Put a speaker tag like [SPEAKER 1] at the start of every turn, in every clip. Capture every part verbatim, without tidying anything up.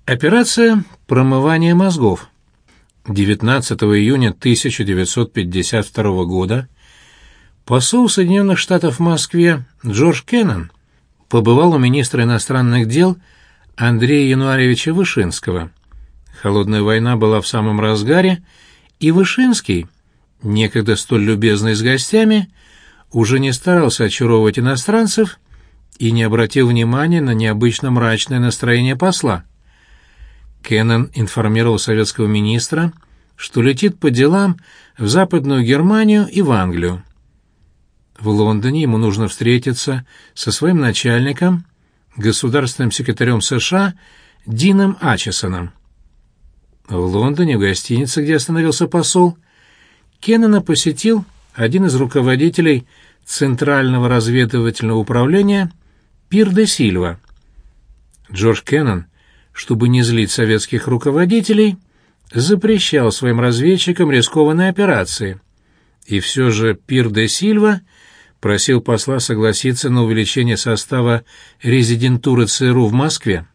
[SPEAKER 1] Операция «Промывание мозгов». девятнадцатого июня тысяча девятьсот пятьдесят второго года посол Соединенных Штатов в Москве Джордж Кеннон побывал у министра иностранных дел Андрея Януаревича Вышинского. Холодная война была в самом разгаре, и Вышинский, некогда столь любезный с гостями, уже не старался очаровывать иностранцев и не обратил внимания на необычно мрачное настроение посла. Кеннон информировал советского министра, что летит по делам в Западную Германию и в Англию. В Лондоне ему нужно встретиться со своим начальником, государственным секретарем США Дином Ачесоном. В Лондоне, в гостинице, где остановился посол, Кеннона посетил один из руководителей Центрального разведывательного управления Пир де Сильва. Джордж Кеннон, чтобы не злить советских руководителей, запрещал своим разведчикам рискованные операции. И все же Пир де Сильва просил посла согласиться на увеличение состава резидентуры ЦРУ в Москве.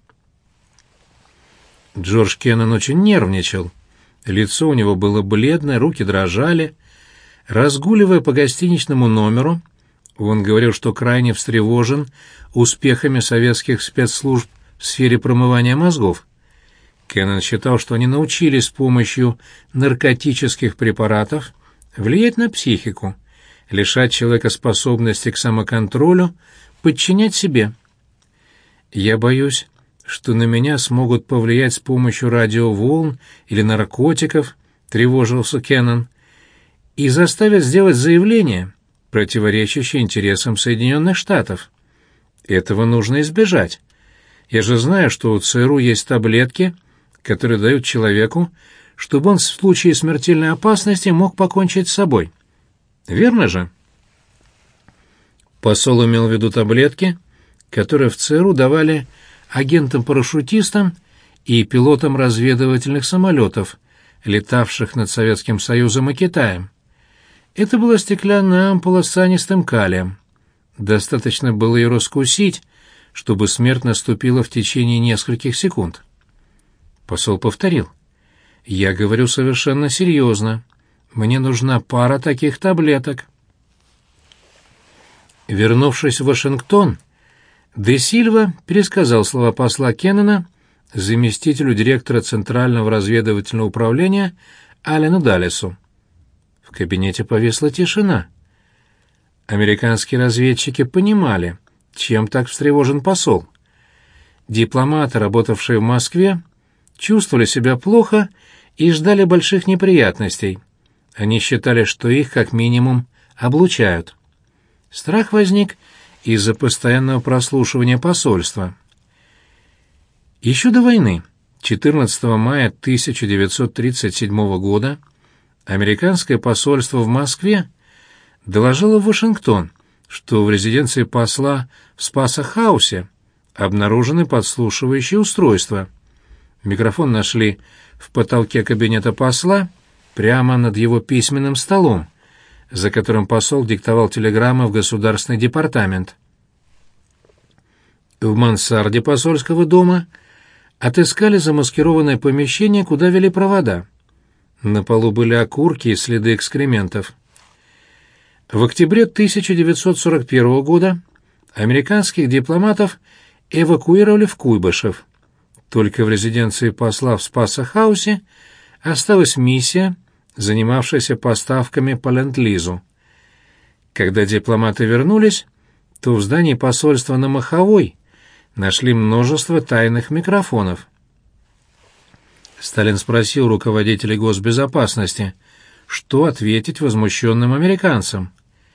[SPEAKER 1] Джордж Кеннон очень нервничал. Лицо у него было бледное, руки дрожали. Разгуливая по гостиничному номеру, он говорил, что крайне встревожен успехами советских спецслужб в сфере промывания мозгов. Кеннон считал, что они научились с помощью наркотических препаратов влиять на психику, лишать человека способности к самоконтролю, подчинять себе. «Я боюсь, что на меня смогут повлиять с помощью радиоволн или наркотиков», — тревожился Кеннон, «и заставят сделать заявление, противоречащее интересам Соединенных Штатов. Этого нужно избежать. Я же знаю, что у ЦРУ есть таблетки, которые дают человеку, чтобы он в случае смертельной опасности мог покончить с собой. Верно же?» Посол имел в виду таблетки, которые в ЦРУ давали агентам-парашютистам и пилотам разведывательных самолетов, летавших над Советским Союзом и Китаем. Это была стеклянная ампула с цианистым калием. Достаточно было ее раскусить, чтобы смерть наступила в течение нескольких секунд. Посол повторил: «Я говорю совершенно серьезно. Мне нужна пара таких таблеток». Вернувшись в Вашингтон, де Сильва пересказал слова посла Кеннона заместителю директора Центрального разведывательного управления Алену Даллесу. В кабинете повисла тишина. Американские разведчики понимали, чем так встревожен посол. Дипломаты, работавшие в Москве, чувствовали себя плохо и ждали больших неприятностей. Они считали, что их, как минимум, облучают. Страх возник из-за постоянного прослушивания посольства. Еще до войны, четырнадцатого мая тысяча девятьсот тридцать седьмого года, американское посольство в Москве доложило в Вашингтон, что в резиденции посла в Спасо-хаусе обнаружены подслушивающие устройства. Микрофон нашли в потолке кабинета посла прямо над его письменным столом, за которым посол диктовал телеграммы в Государственный департамент. В мансарде посольского дома отыскали замаскированное помещение, куда вели провода. На полу были окурки и следы экскрементов. В октябре тысяча девятьсот сорок первого года американских дипломатов эвакуировали в Куйбышев. Только в резиденции посла в Спасо-хаусе осталась миссия, занимавшаяся поставками по ленд-лизу. Когда дипломаты вернулись, то в здании посольства на Маховой нашли множество тайных микрофонов. Сталин спросил руководителей госбезопасности, что ответить возмущенным американцам.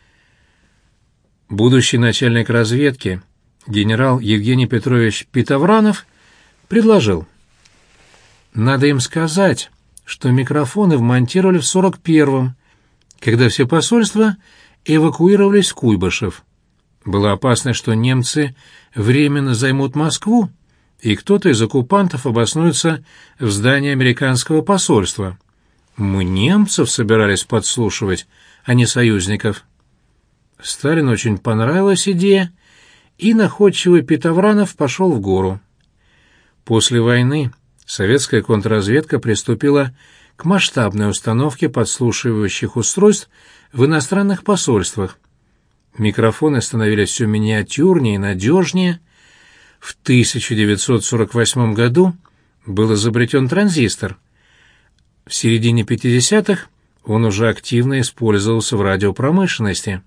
[SPEAKER 1] Будущий начальник разведки, генерал Евгений Петрович Питовранов, предложил: «Надо им сказать, что микрофоны вмонтировали в сорок первом, когда все посольства эвакуировались в Куйбышев. Была опасность, что немцы временно займут Москву, и кто-то из оккупантов обоснуется в здании американского посольства. Мы немцев собирались подслушивать, а не союзников». Сталину очень понравилась идея, и находчивый Питовранов пошел в гору. После войны советская контрразведка приступила к масштабной установке подслушивающих устройств в иностранных посольствах. Микрофоны становились все миниатюрнее и надежнее. В тысяча девятьсот сорок восьмом году был изобретен транзистор. В середине пятидесятых он уже активно использовался в радиопромышленности.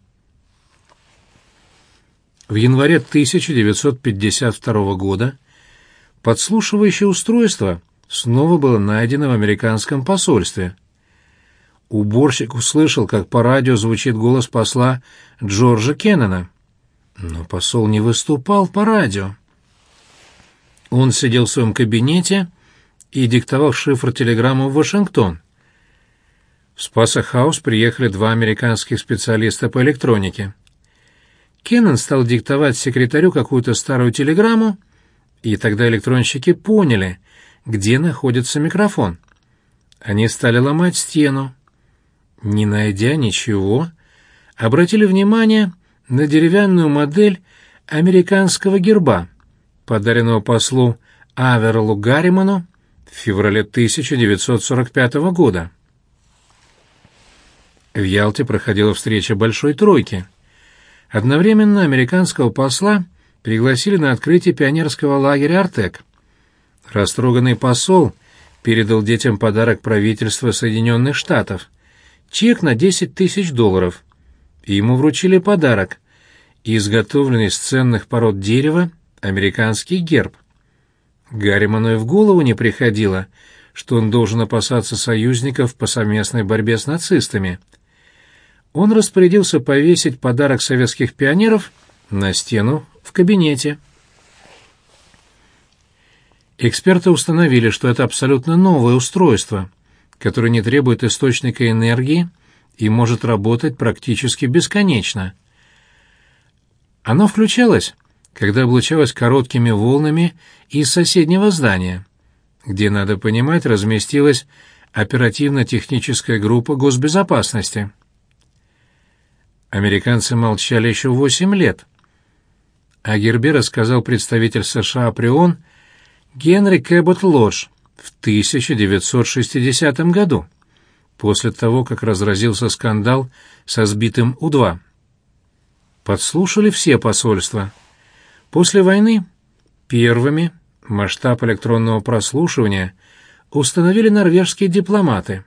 [SPEAKER 1] В январе тысяча девятьсот пятьдесят второго года подслушивающее устройство снова было найдено в американском посольстве. Уборщик услышал, как по радио звучит голос посла Джорджа Кеннона. Но посол не выступал по радио. Он сидел в своем кабинете и диктовал шифр телеграммы в Вашингтон. В Спасо-хаус приехали два американских специалиста по электронике. Кеннон стал диктовать секретарю какую-то старую телеграмму, и тогда электронщики поняли, где находится микрофон. Они стали ломать стену. Не найдя ничего, обратили внимание на деревянную модель американского герба, подаренного послу Аверлу Гарриману в феврале тысяча девятьсот сорок пятого года. В Ялте проходила встреча Большой Тройки. Одновременно американского посла пригласили на открытие пионерского лагеря «Артек». Растроганный посол передал детям подарок правительства Соединенных Штатов — чек на десять тысяч долларов. И ему вручили подарок — изготовленный из ценных пород дерева американский герб. Гарриману и в голову не приходило, что он должен опасаться союзников по совместной борьбе с нацистами. Он распорядился повесить подарок советских пионеров на стену в кабинете. Эксперты установили, что это абсолютно новое устройство, которое не требует источника энергии и может работать практически бесконечно. Оно включалось, когда облучалось короткими волнами из соседнего здания, где, надо понимать, разместилась оперативно-техническая группа госбезопасности. Американцы молчали еще восемь лет. О гербе рассказал представитель США при ООН Генри Кэбот Лодж в тысяча девятьсот шестидесятом году, после того, как разразился скандал со сбитым У два. Подслушали все посольства. После войны первыми масштаб электронного прослушивания установили норвежские дипломаты.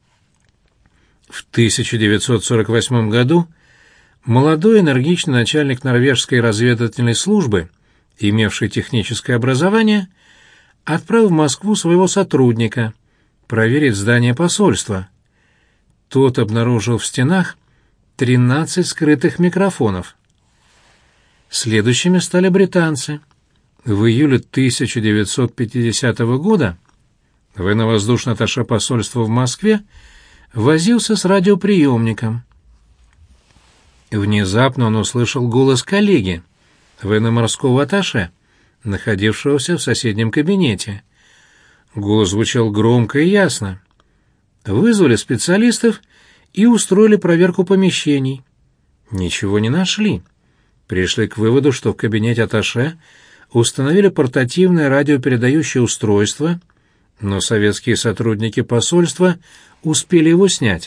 [SPEAKER 1] В тысяча девятьсот сорок восьмом году молодой энергичный начальник норвежской разведывательной службы, имевший техническое образование, отправил в Москву своего сотрудника проверить здание посольства. Тот обнаружил в стенах тринадцать скрытых микрофонов. Следующими стали британцы. В июле тысяча девятьсот пятидесятого года военно-воздушный атташе посольства в Москве возился с радиоприемником. Внезапно он услышал голос коллеги, военно-морского атташе, находившегося в соседнем кабинете. Голос звучал громко и ясно. Вызвали специалистов и устроили проверку помещений. Ничего не нашли. Пришли к выводу, что в кабинете атташе установили портативное радиопередающее устройство, но советские сотрудники посольства успели его снять.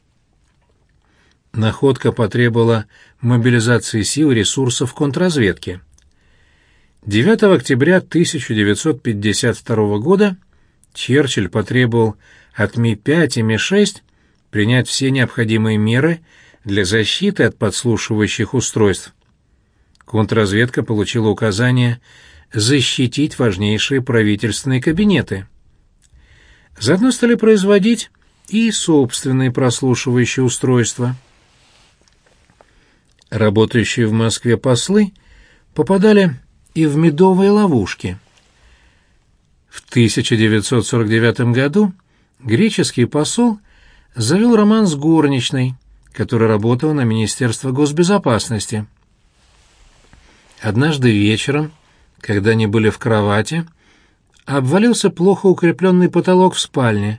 [SPEAKER 1] Находка потребовала мобилизации сил и ресурсов контрразведки. девятого октября тысяча девятьсот пятьдесят второго года Черчилль потребовал от Ми пять и Ми шесть принять все необходимые меры для защиты от подслушивающих устройств. Контрразведка получила указание защитить важнейшие правительственные кабинеты. Заодно стали производить и собственные прослушивающие устройства. Работающие в Москве послы попадали и в медовые ловушки. В тысяча девятьсот сорок девятом году греческий посол завел роман с горничной, которая работала на Министерство госбезопасности. Однажды вечером, когда они были в кровати, обвалился плохо укрепленный потолок в спальне,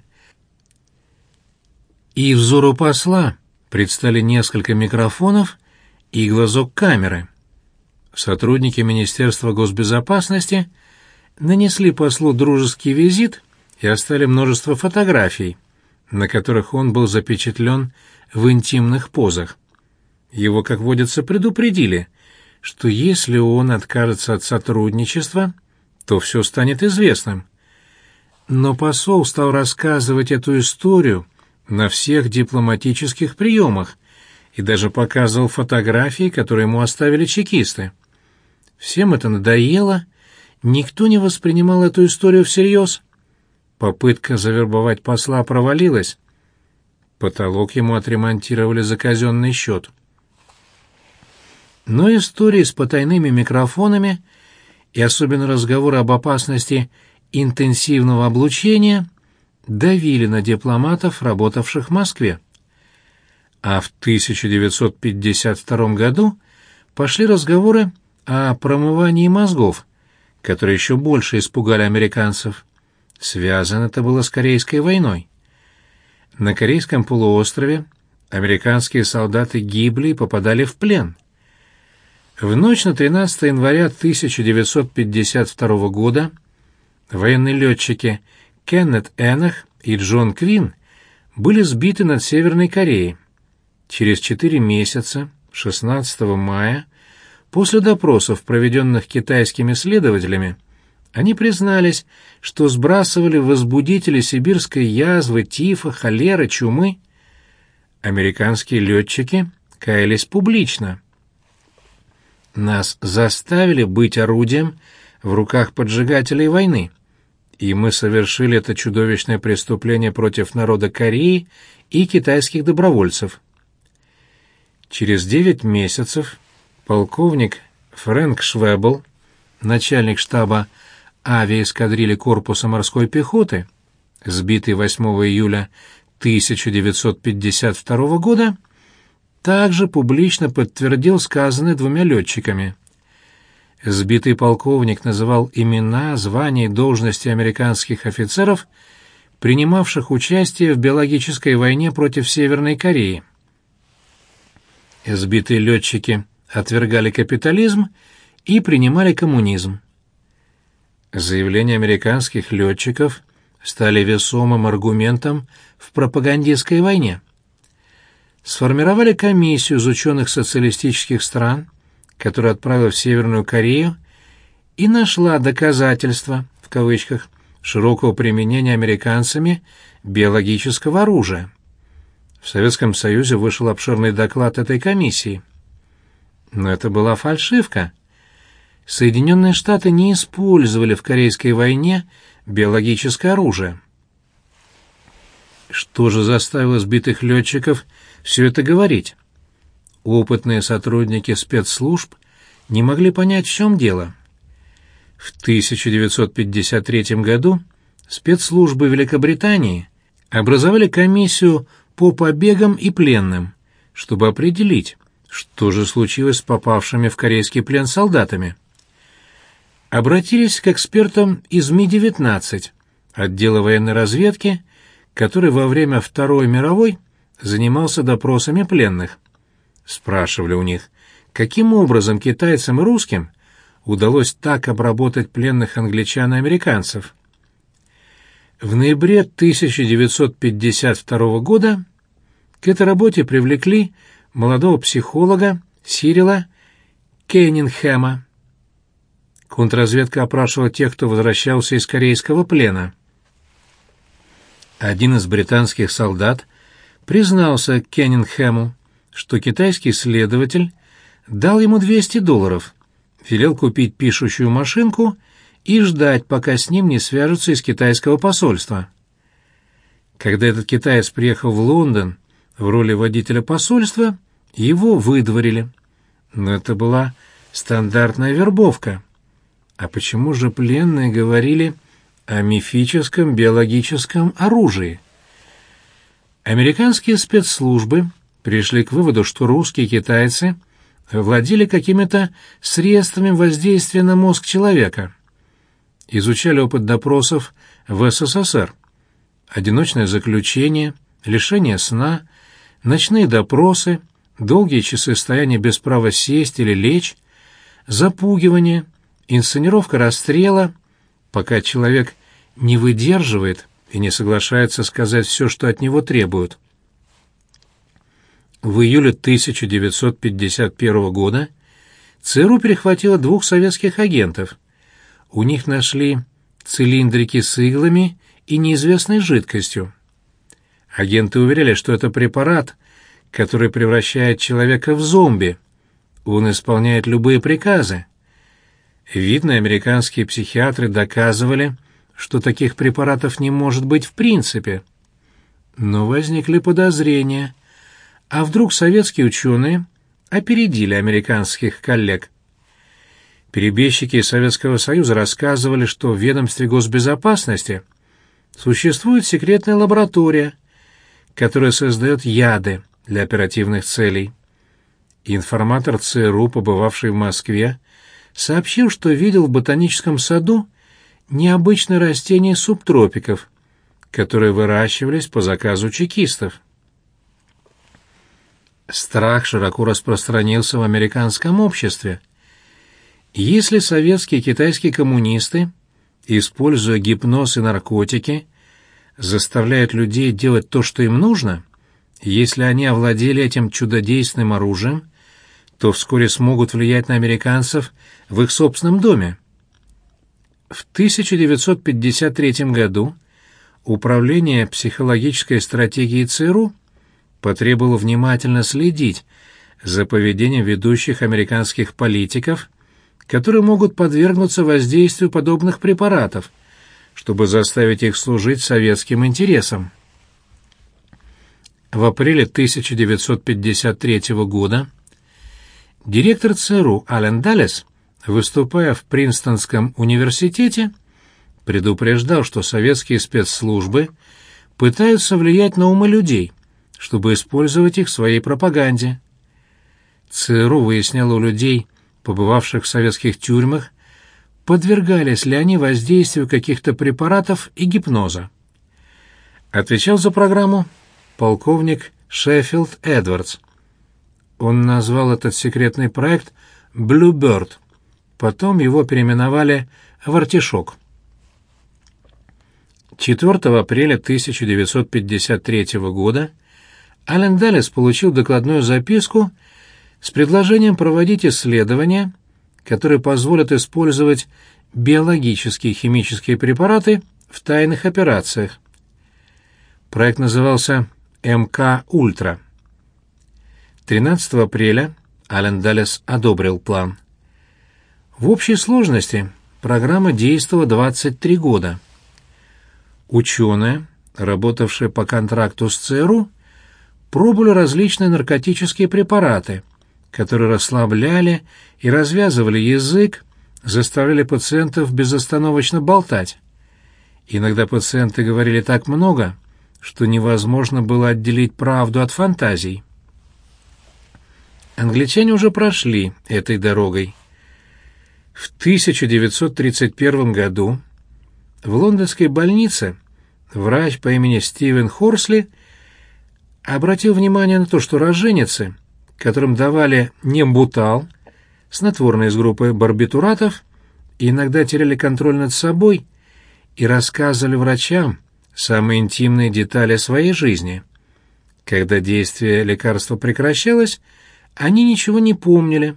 [SPEAKER 1] и взору посла предстали несколько микрофонов и глазок камеры. Сотрудники Министерства госбезопасности нанесли послу дружеский визит и оставили множество фотографий, на которых он был запечатлен в интимных позах. Его, как водится, предупредили, что если он откажется от сотрудничества, то все станет известным. Но посол стал рассказывать эту историю на всех дипломатических приемах и даже показывал фотографии, которые ему оставили чекисты. Всем это надоело, никто не воспринимал эту историю всерьез. Попытка завербовать посла провалилась. Потолок ему отремонтировали за казенный счет. Но истории с потайными микрофонами и особенно разговоры об опасности интенсивного облучения давили на дипломатов, работавших в Москве. А в тысяча девятьсот пятьдесят втором году пошли разговоры о промывании мозгов, которые еще больше испугали американцев. Связано это было с Корейской войной. На Корейском полуострове американские солдаты гибли и попадали в плен. В ночь на тринадцатое января тысяча девятьсот пятьдесят второго года военные летчики Кеннет Энах и Джон Квин были сбиты над Северной Кореей. Через четыре месяца, шестнадцатого мая, после допросов, проведенных китайскими следователями, они признались, что сбрасывали возбудители сибирской язвы, тифа, холеры, чумы. Американские летчики каялись публично. Нас заставили быть орудием в руках поджигателей войны, и мы совершили это чудовищное преступление против народа Кореи и китайских добровольцев. Через девять месяцев полковник Фрэнк Швебл, начальник штаба авиаэскадрильи корпуса морской пехоты, сбитый восьмого июля тысяча девятьсот пятьдесят второго года, также публично подтвердил сказанное двумя летчиками. Сбитый полковник называл имена, звания и должности американских офицеров, принимавших участие в биологической войне против Северной Кореи. Сбитые летчики отвергали капитализм и принимали коммунизм. Заявления американских летчиков стали весомым аргументом в пропагандистской войне. Сформировали комиссию из ученых социалистических стран, которая отправила в Северную Корею и нашла доказательства, в кавычках, широкого применения американцами биологического оружия. В Советском Союзе вышел обширный доклад этой комиссии. Но это была фальшивка. Соединенные Штаты не использовали в Корейской войне биологическое оружие. Что же заставило сбитых летчиков все это говорить? Опытные сотрудники спецслужб не могли понять, в чем дело. В тысяча девятьсот пятьдесят третьем году спецслужбы Великобритании образовали комиссию по побегам и пленным, чтобы определить, что же случилось с попавшими в корейский плен солдатами. Обратились к экспертам из Ми девятнадцать, отдела военной разведки, который во время Второй мировой занимался допросами пленных. Спрашивали у них, каким образом китайцам и русским удалось так обработать пленных англичан и американцев. В ноябре тысяча девятьсот пятьдесят второго года к этой работе привлекли молодого психолога Сирила Кейнингхэма. Контрразведка опрашивала тех, кто возвращался из корейского плена. Один из британских солдат признался Кейнингхэму, что китайский следователь дал ему двести долларов, велел купить пишущую машинку и ждать, пока с ним не свяжутся из китайского посольства. Когда этот китаец приехал в Лондон в роли водителя посольства, его выдворили. Но это была стандартная вербовка. А почему же пленные говорили о мифическом биологическом оружии? Американские спецслужбы пришли к выводу, что русские и китайцы владели какими-то средствами воздействия на мозг человека. Изучали опыт допросов в СССР. Одиночное заключение, лишение сна, ночные допросы, долгие часы стояния без права сесть или лечь, запугивание, инсценировка расстрела, пока человек не выдерживает и не соглашается сказать все, что от него требуют. В июле тысяча девятьсот пятьдесят первого года ЦРУ перехватило двух советских агентов. У них нашли цилиндрики с иглами и неизвестной жидкостью. Агенты уверяли, что это препарат, который превращает человека в зомби. Он исполняет любые приказы. Видные американские психиатры доказывали, что таких препаратов не может быть в принципе. Но возникли подозрения. А вдруг советские ученые опередили американских коллег? Перебежчики из Советского Союза рассказывали, что в ведомстве госбезопасности существует секретная лаборатория, которая создает яды для оперативных целей. Информатор ЦРУ, побывавший в Москве, сообщил, что видел в ботаническом саду необычные растения субтропиков, которые выращивались по заказу чекистов. Страх широко распространился в американском обществе. Если советские и китайские коммунисты, используя гипноз и наркотики, заставляют людей делать то, что им нужно, если они овладели этим чудодейственным оружием, то вскоре смогут влиять на американцев в их собственном доме. В тысяча девятьсот пятьдесят третьем году Управление психологической стратегии ЦРУ потребовало внимательно следить за поведением ведущих американских политиков, которые могут подвергнуться воздействию подобных препаратов, чтобы заставить их служить советским интересам. В апреле тысяча девятьсот пятьдесят третьего года директор ЦРУ Аллен Даллес, выступая в Принстонском университете, предупреждал, что советские спецслужбы пытаются влиять на умы людей, чтобы использовать их в своей пропаганде. ЦРУ выясняло у людей, побывавших в советских тюрьмах, подвергались ли они воздействию каких-то препаратов и гипноза. Отвечал за программу полковник Шеффилд Эдвардс. Он назвал этот секретный проект «Bluebird», потом его переименовали в «Артишок». четвёртого апреля тысяча девятьсот пятьдесят третьего года Аллен Даллес получил докладную записку с предложением проводить исследования, которые позволят использовать биологические и химические препараты в тайных операциях. Проект назывался эм ка Ультра. тринадцатого апреля Аллен Даллес одобрил план. В общей сложности программа действовала двадцать три года. Ученые, работавшие по контракту с ЦРУ, пробовали различные наркотические препараты, которые расслабляли и развязывали язык, заставляли пациентов безостановочно болтать. Иногда пациенты говорили так много, что невозможно было отделить правду от фантазий. Англичане уже прошли этой дорогой. В тысяча девятьсот тридцать первом году в лондонской больнице врач по имени Стивен Хорсли обратил внимание на то, что роженицы, которым давали нембутал, снотворное из группы барбитуратов, иногда теряли контроль над собой и рассказывали врачам самые интимные детали своей жизни. Когда действие лекарства прекращалось, они ничего не помнили.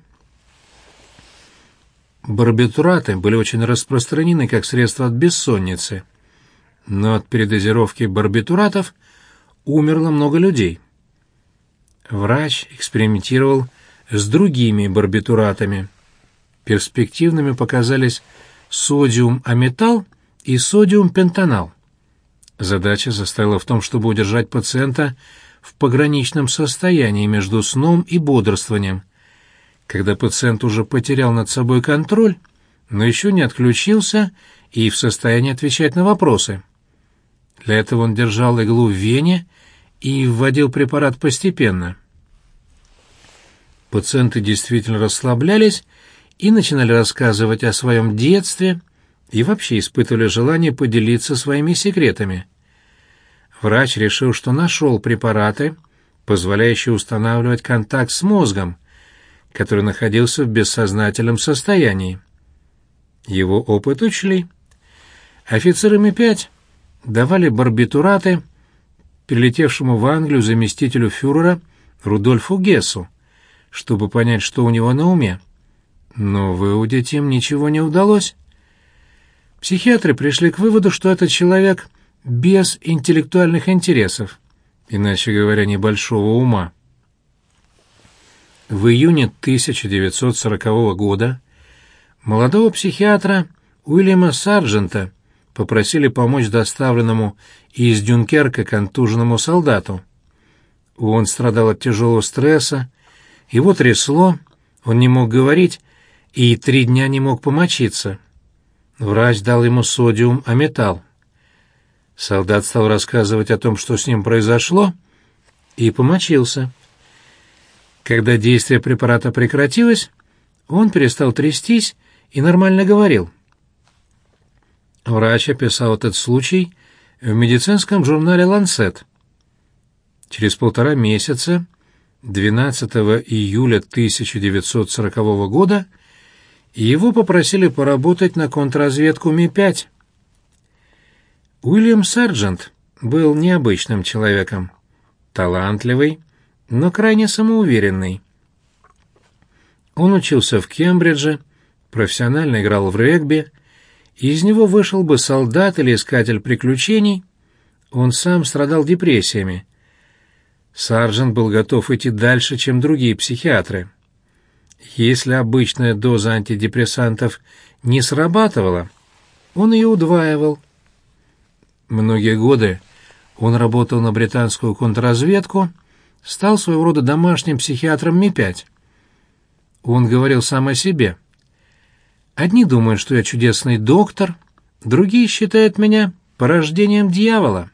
[SPEAKER 1] Барбитураты были очень распространены как средство от бессонницы, но от передозировки барбитуратов умерло много людей. Врач экспериментировал с другими барбитуратами. Перспективными показались содиум-аметал и содиум-пентанал. Задача состояла в том, чтобы удержать пациента в пограничном состоянии между сном и бодрствованием, когда пациент уже потерял над собой контроль, но еще не отключился и в состоянии отвечать на вопросы. Для этого он держал иглу в вене и вводил препарат постепенно. Пациенты действительно расслаблялись и начинали рассказывать о своем детстве и вообще испытывали желание поделиться своими секретами. Врач решил, что нашел препараты, позволяющие устанавливать контакт с мозгом, который находился в бессознательном состоянии. Его опыт учли. Офицеры Ми пять давали барбитураты прилетевшему в Англию заместителю фюрера Рудольфу Гессу, чтобы понять, что у него на уме. Но выудить им ничего не удалось. Психиатры пришли к выводу, что этот человек без интеллектуальных интересов, иначе говоря, небольшого ума. В июне тысяча девятьсот сорокового года молодого психиатра Уильяма Сарджента попросили помочь доставленному из Дюнкерка контуженному солдату. Он страдал от тяжелого стресса, его трясло, он не мог говорить и три дня не мог помочиться. Врач дал ему содиум аметал. Солдат стал рассказывать о том, что с ним произошло, и помочился. Когда действие препарата прекратилось, он перестал трястись и нормально говорил. Врач описал этот случай в медицинском журнале «Ланцет». Через полтора месяца, двенадцатого июля тысяча девятьсот сорокового года, его попросили поработать на контрразведку Ми пять. Уильям Сарджент был необычным человеком, талантливый, но крайне самоуверенный. Он учился в Кембридже, профессионально играл в регби, и из него вышел бы солдат или искатель приключений. Он сам страдал депрессиями. Сарджент был готов идти дальше, чем другие психиатры. Если обычная доза антидепрессантов не срабатывала, он ее удваивал. Многие годы он работал на британскую контрразведку, стал своего рода домашним психиатром Ми пять. Он говорил сам о себе. «Одни думают, что я чудесный доктор, другие считают меня порождением дьявола».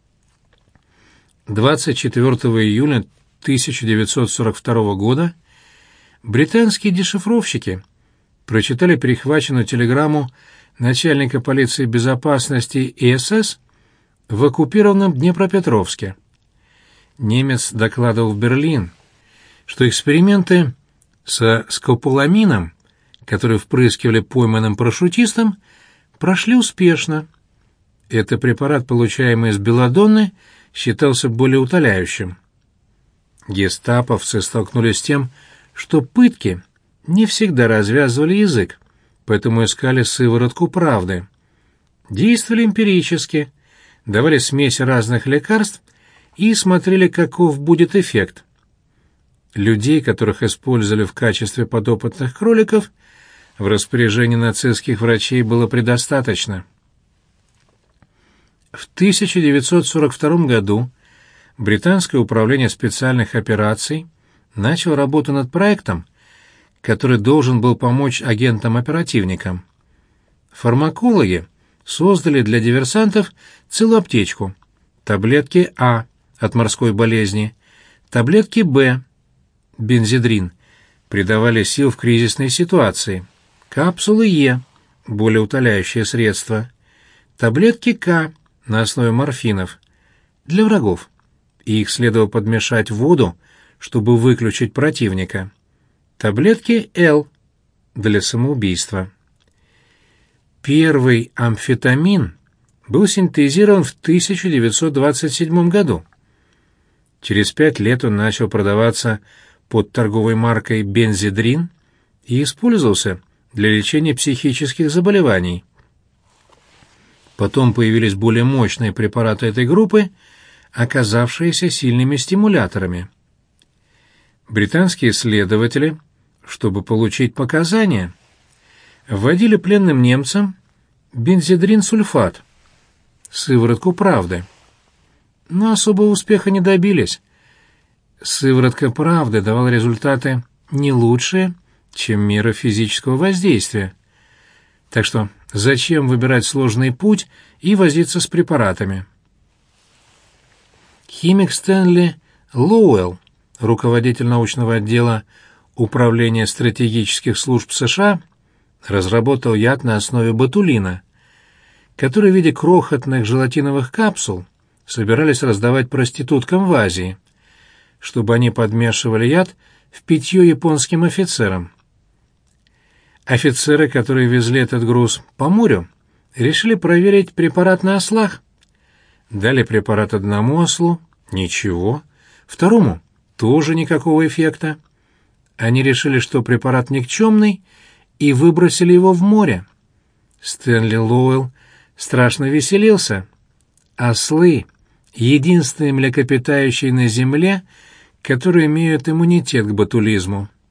[SPEAKER 1] двадцать четвёртого июля тысяча девятьсот сорок второго года британские дешифровщики прочитали перехваченную телеграмму начальника полиции безопасности И Эс Эс в оккупированном Днепропетровске. Немец докладывал в Берлин, что эксперименты со скополамином, которые впрыскивали пойманным парашютистам, прошли успешно. Это препарат, получаемый из белладонны, считался более утоляющим. Гестаповцы столкнулись с тем, что пытки не всегда развязывали язык, поэтому искали сыворотку правды. Действовали эмпирически, давали смесь разных лекарств и смотрели, каков будет эффект. Людей, которых использовали в качестве подопытных кроликов, в распоряжении нацистских врачей было предостаточно. В тысяча девятьсот сорок втором году британское управление специальных операций начало работу над проектом, который должен был помочь агентам-оперативникам. Фармакологи создали для диверсантов целую аптечку: таблетки А от морской болезни, таблетки Б, бензидрин, придавали сил в кризисной ситуации, капсулы Е, более утоляющее средство, таблетки К на основе морфинов для врагов. Их следовало подмешать в воду, чтобы выключить противника. Таблетки Л для самоубийства. Первый амфетамин был синтезирован в тысяча девятьсот двадцать седьмом году. Через пять лет он начал продаваться под торговой маркой бензидрин и использовался для лечения психических заболеваний. Потом появились более мощные препараты этой группы, оказавшиеся сильными стимуляторами. Британские следователи, чтобы получить показания, вводили пленным немцам бензидрин-сульфат, сыворотку правды. Но особого успеха не добились. Сыворотка правды давала результаты не лучшие, чем мера физического воздействия. Так что зачем выбирать сложный путь и возиться с препаратами? Химик Стэнли Лоуэлл, руководитель научного отдела Управления стратегических служб США, разработал яд на основе ботулина, который в виде крохотных желатиновых капсул собирались раздавать проституткам в Азии, чтобы они подмешивали яд в питье японским офицерам. Офицеры, которые везли этот груз по морю, решили проверить препарат на ослах. Дали препарат одному ослу — ничего, второму — тоже никакого эффекта. Они решили, что препарат никчемный, и выбросили его в море. Стэнли Лоуэлл страшно веселился. Ослы — единственные млекопитающие на Земле, которые имеют иммунитет к ботулизму.